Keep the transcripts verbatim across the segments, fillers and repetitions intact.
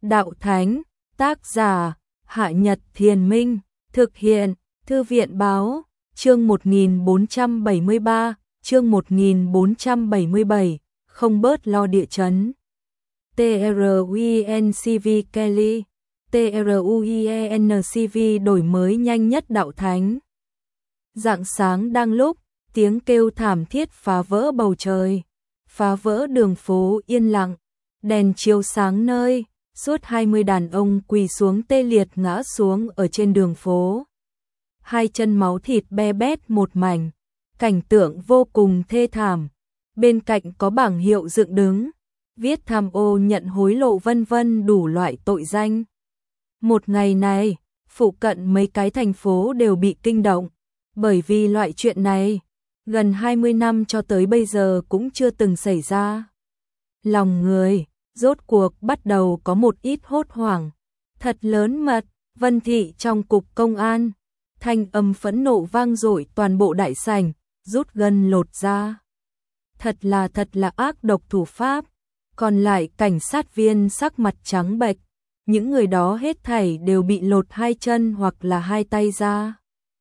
Đạo Thánh, tác giả, Hạ Nhật Thiền Minh, thực hiện, Thư viện Báo, chương một nghìn bốn trăm bảy mươi ba, chương một nghìn bốn trăm bảy mươi bảy, không bớt lo địa chấn. TRUENCV Kelly, TRUENCV đổi mới nhanh nhất Đạo Thánh. Rạng sáng đang lúc, tiếng kêu thảm thiết phá vỡ bầu trời, phá vỡ đường phố yên lặng, đèn chiếu sáng nơi, suốt hai mươi đàn ông quỳ xuống tê liệt ngã xuống ở trên đường phố. Hai chân máu thịt be bét một mảnh, cảnh tượng vô cùng thê thảm. Bên cạnh có bảng hiệu dựng đứng, viết tham ô nhận hối lộ vân vân đủ loại tội danh. Một ngày này, phụ cận mấy cái thành phố đều bị kinh động, bởi vì loại chuyện này, gần hai mươi năm cho tới bây giờ cũng chưa từng xảy ra. Lòng người, rốt cuộc bắt đầu có một ít hốt hoảng. Thật lớn mật, Vân Thị trong cục công an, thanh âm phẫn nộ vang dội toàn bộ đại sảnh, rút gân lột da. Thật là thật là ác độc thủ pháp. Còn lại cảnh sát viên sắc mặt trắng bệch, những người đó hết thảy đều bị lột hai chân hoặc là hai tay ra.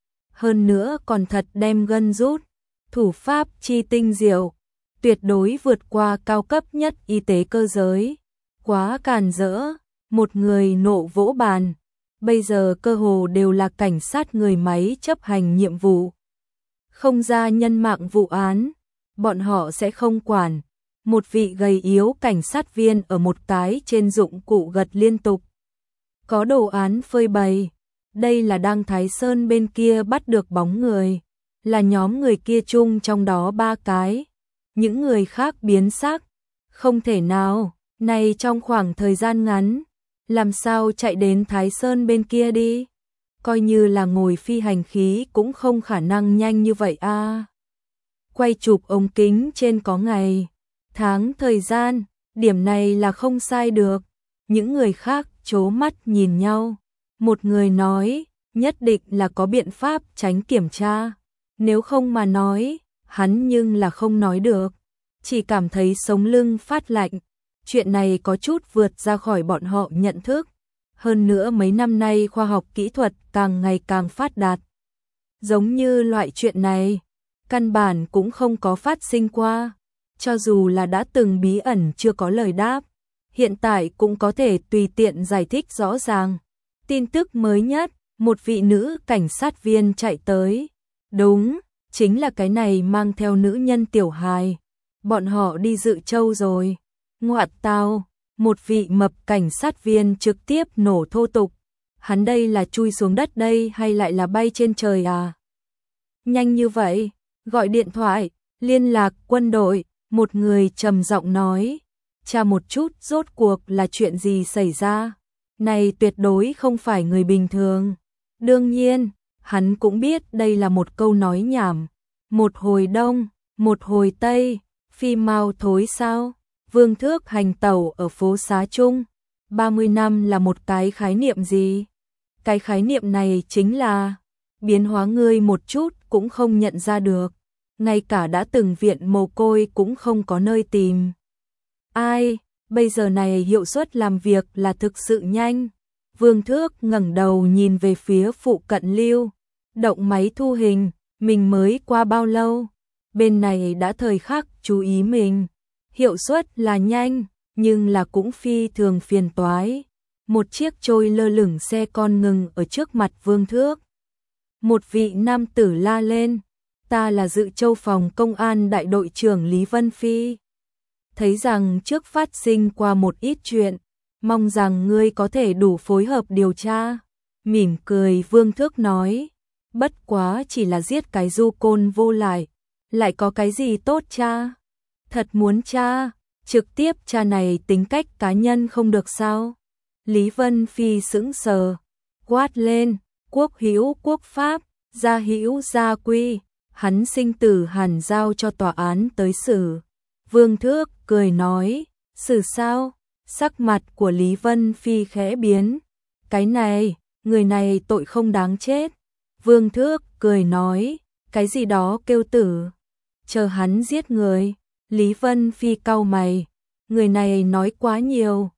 Hơn nữa còn thật đem gân rút, thủ pháp chi tinh diệu, tuyệt đối vượt qua cao cấp nhất y tế cơ giới. Quá càn rỡ, một người nộ vỗ bàn, bây giờ cơ hồ đều là cảnh sát người máy chấp hành nhiệm vụ. Không ra nhân mạng vụ án, bọn họ sẽ không quản. Một vị gầy yếu cảnh sát viên ở một cái trên dụng cụ gật liên tục. Có đồ án phơi bày, đây là đang Thái Sơn bên kia bắt được bóng người, là nhóm người kia chung trong đó ba cái. Những người khác biến sắc, không thể nào, này trong khoảng thời gian ngắn, làm sao chạy đến Thái Sơn bên kia đi? Coi như là ngồi phi hành khí cũng không khả năng nhanh như vậy a. À. Quay chụp ống kính trên có ngày, tháng thời gian, điểm này là không sai được. Những người khác trố mắt nhìn nhau. Một người nói, nhất định là có biện pháp tránh kiểm tra. Nếu không mà nói, hắn nhưng là không nói được. Chỉ cảm thấy sống lưng phát lạnh. Chuyện này có chút vượt ra khỏi bọn họ nhận thức. Hơn nữa mấy năm nay khoa học kỹ thuật càng ngày càng phát đạt. Giống như loại chuyện này, căn bản cũng không có phát sinh qua. Cho dù là đã từng bí ẩn chưa có lời đáp, hiện tại cũng có thể tùy tiện giải thích rõ ràng. Tin tức mới nhất, một vị nữ cảnh sát viên chạy tới. Đúng, chính là cái này mang theo nữ nhân tiểu hài. Bọn họ đi dự châu rồi. Ngoạt tao, một vị mập cảnh sát viên trực tiếp nổ thô tục. Hắn đây là chui xuống đất đây hay lại là bay trên trời à? Nhanh như vậy, gọi điện thoại, liên lạc quân đội. Một người trầm giọng nói, tra một chút rốt cuộc là chuyện gì xảy ra. Này tuyệt đối không phải người bình thường. Đương nhiên, hắn cũng biết đây là một câu nói nhảm. Một hồi đông, một hồi tây, phi mau thối sao. Vương Thước hành tẩu ở phố Xá Trung. ba mươi năm là một cái khái niệm gì? Cái khái niệm này chính là biến hóa ngươi một chút cũng không nhận ra được. Ngay cả đã từng viện mồ côi cũng không có nơi tìm. Ai, bây giờ này hiệu suất làm việc là thực sự nhanh. Vương Thước ngẩng đầu nhìn về phía phụ cận lưu. Động máy thu hình, mình mới qua bao lâu? Bên này đã thời khắc chú ý mình. Hiệu suất là nhanh, nhưng là cũng phi thường phiền toái. Một chiếc trôi lơ lửng xe con ngừng ở trước mặt Vương Thước. Một vị nam tử la lên. Ta là dự châu phòng công an đại đội trưởng Lý Vân Phi. Thấy rằng trước phát sinh qua một ít chuyện, mong rằng ngươi có thể đủ phối hợp điều tra. Mỉm cười Vương Thước nói, bất quá chỉ là giết cái du côn vô lại, lại có cái gì tốt cha? Thật muốn cha, trực tiếp cha này tính cách cá nhân không được sao? Lý Vân Phi sững sờ, quát lên, quốc hữu quốc pháp, gia hữu gia quy. Hắn sinh tử hẳn giao cho tòa án tới xử. Vương Thước cười nói, xử sao? Sắc mặt của Lý Vân Phi khẽ biến. Cái này, người này tội không đáng chết. Vương Thước cười nói, cái gì đó kêu tử. Chờ hắn giết người. Lý Vân Phi cau mày, người này nói quá nhiều.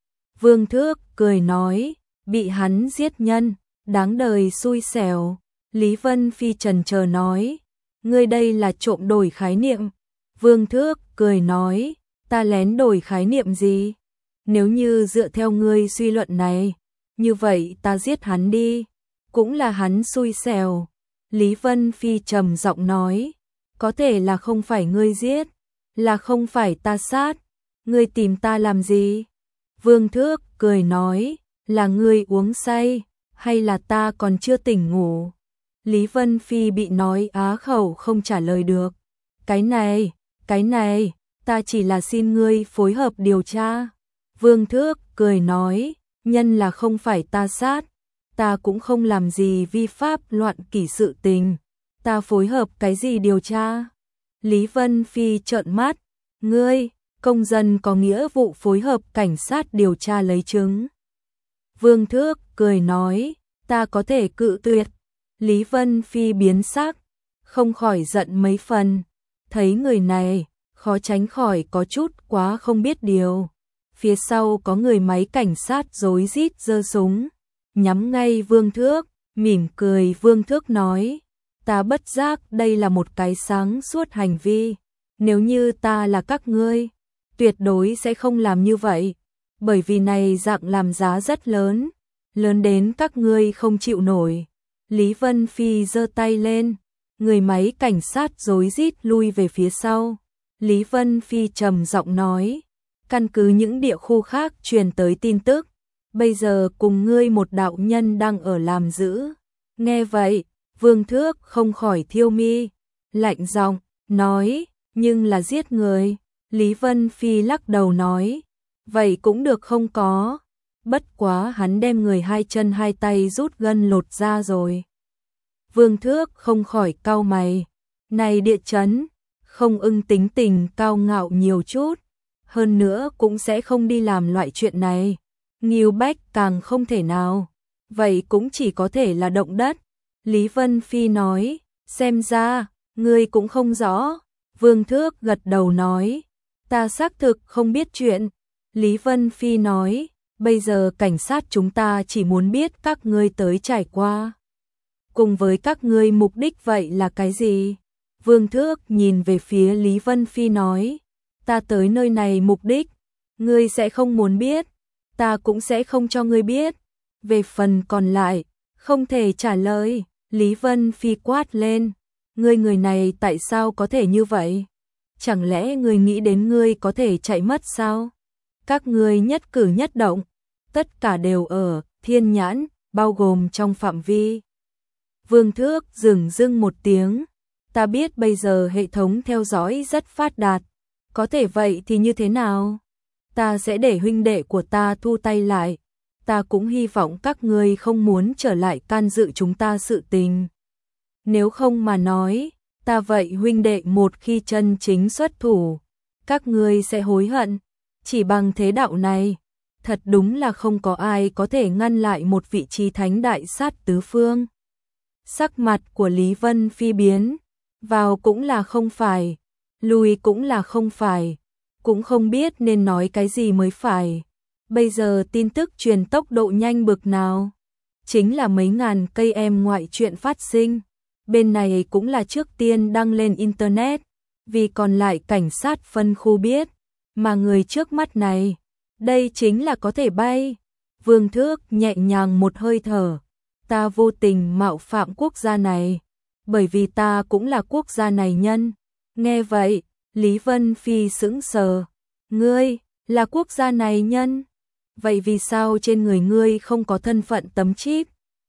Vương Thước cười nói, bị hắn giết nhân, đáng đời xui xẻo. Lý Vân Phi trần chờ nói, ngươi đây là trộm đổi khái niệm. Vương Thước cười nói, ta lén đổi khái niệm gì? Nếu như dựa theo ngươi suy luận này, như vậy ta giết hắn đi, cũng là hắn xui xẻo. Lý Vân Phi trầm giọng nói, có thể là không phải ngươi giết, là không phải ta sát, ngươi tìm ta làm gì? Vương Thước cười nói, là ngươi uống say, hay là ta còn chưa tỉnh ngủ? Lý Vân Phi bị nói á khẩu không trả lời được. Cái này, cái này, ta chỉ là xin ngươi phối hợp điều tra. Vương Thước cười nói, nhân là không phải ta sát, ta cũng không làm gì vi pháp loạn kỷ sự tình, ta phối hợp cái gì điều tra? Lý Vân Phi trợn mắt, ngươi, công dân có nghĩa vụ phối hợp cảnh sát điều tra lấy chứng. Vương Thước cười nói, ta có thể cự tuyệt. Lý Vân Phi biến sắc, không khỏi giận mấy phần, thấy người này, khó tránh khỏi có chút quá không biết điều. Phía sau có người máy cảnh sát rối rít giơ súng, nhắm ngay Vương Thước, mỉm cười. Vương Thước nói, ta bất giác đây là một cái sáng suốt hành vi, nếu như ta là các ngươi, tuyệt đối sẽ không làm như vậy, bởi vì này dạng làm giá rất lớn, lớn đến các ngươi không chịu nổi. Lý Vân Phi giơ tay lên, người máy cảnh sát rối rít lui về phía sau. Lý Vân Phi trầm giọng nói, căn cứ những địa khu khác truyền tới tin tức, bây giờ cùng ngươi một đạo nhân đang ở làm giữ. Nghe vậy, Vương Thước không khỏi thiêu mi, lạnh giọng nói, nhưng là giết người. Lý Vân Phi lắc đầu nói, vậy cũng được không có, bất quá hắn đem người hai chân hai tay rút gân lột ra rồi. Vương Thước không khỏi cau mày, này địa chấn, không ưng tính tình cao ngạo nhiều chút, hơn nữa cũng sẽ không đi làm loại chuyện này, Ngưu Bách càng không thể nào, vậy cũng chỉ có thể là động đất. Lý Vân Phi nói, xem ra, ngươi cũng không rõ. Vương Thước gật đầu nói, ta xác thực không biết chuyện. Lý Vân Phi nói, bây giờ cảnh sát chúng ta chỉ muốn biết các ngươi tới trải qua. Cùng với các ngươi mục đích vậy là cái gì? Vương Thước nhìn về phía Lý Vân Phi nói, ta tới nơi này mục đích, ngươi sẽ không muốn biết, ta cũng sẽ không cho ngươi biết. Về phần còn lại, không thể trả lời. Lý Vân Phi quát lên, ngươi người này tại sao có thể như vậy? Chẳng lẽ ngươi nghĩ đến ngươi có thể chạy mất sao? Các ngươi nhất cử nhất động, tất cả đều ở Thiên Nhãn, bao gồm trong phạm vi. Vương Thước dừng dưng một tiếng, ta biết bây giờ hệ thống theo dõi rất phát đạt, có thể vậy thì như thế nào? Ta sẽ để huynh đệ của ta thu tay lại, ta cũng hy vọng các ngươi không muốn trở lại can dự chúng ta sự tình. Nếu không mà nói, ta vậy huynh đệ một khi chân chính xuất thủ, các ngươi sẽ hối hận. Chỉ bằng thế đạo này, thật đúng là không có ai có thể ngăn lại một vị trí thánh đại sát tứ phương. Sắc mặt của Lý Vân Phi biến, vào cũng là không phải, lùi cũng là không phải, cũng không biết nên nói cái gì mới phải. Bây giờ tin tức truyền tốc độ nhanh bực nào, chính là mấy ngàn cây em ngoại chuyện phát sinh. Bên này cũng là trước tiên đăng lên Internet, vì còn lại cảnh sát phân khu biết, mà người trước mắt này, đây chính là có thể bay. Vương Thước nhẹ nhàng một hơi thở, ta vô tình mạo phạm quốc gia này, bởi vì ta cũng là quốc gia này nhân. Nghe vậy, Lý Vân Phi sững sờ, ngươi, là quốc gia này nhân? Vậy vì sao trên người ngươi không có thân phận tấm chip?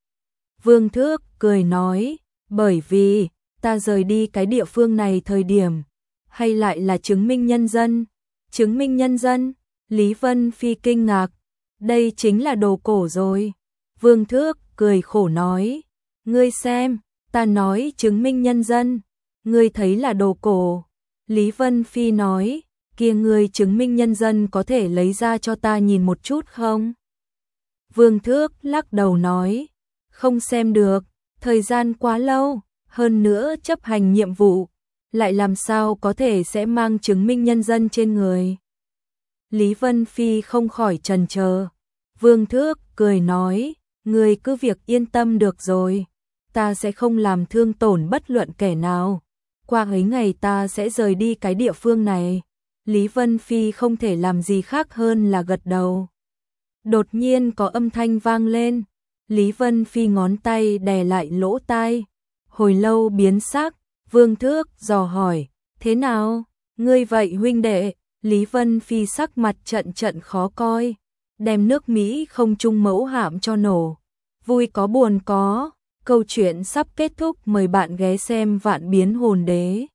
Vương Thước cười nói, bởi vì, ta rời đi cái địa phương này thời điểm, hay lại là chứng minh nhân dân? Chứng minh nhân dân? Lý Vân Phi kinh ngạc, đây chính là đồ cổ rồi. Vương Thước cười khổ nói, ngươi xem, ta nói chứng minh nhân dân, ngươi thấy là đồ cổ. Lý Vân Phi nói, kia ngươi chứng minh nhân dân có thể lấy ra cho ta nhìn một chút không? Vương Thước lắc đầu nói, không xem được, thời gian quá lâu, hơn nữa chấp hành nhiệm vụ, lại làm sao có thể sẽ mang chứng minh nhân dân trên người. Lý Vân Phi không khỏi chần chờ, Vương Thước cười nói, người cứ việc yên tâm được rồi, ta sẽ không làm thương tổn bất luận kẻ nào. Qua ấy ngày ta sẽ rời đi cái địa phương này. Lý Vân Phi không thể làm gì khác hơn là gật đầu. Đột nhiên có âm thanh vang lên. Lý Vân Phi ngón tay đè lại lỗ tai. Hồi lâu biến sắc, Vương Thước dò hỏi, thế nào? Ngươi vậy huynh đệ? Lý Vân Phi sắc mặt trận trận khó coi, đem nước Mỹ không trung mẫu hạm cho nổ. Vui có buồn có, câu chuyện sắp kết thúc, mời bạn ghé xem Vạn Biến Hồn Đế.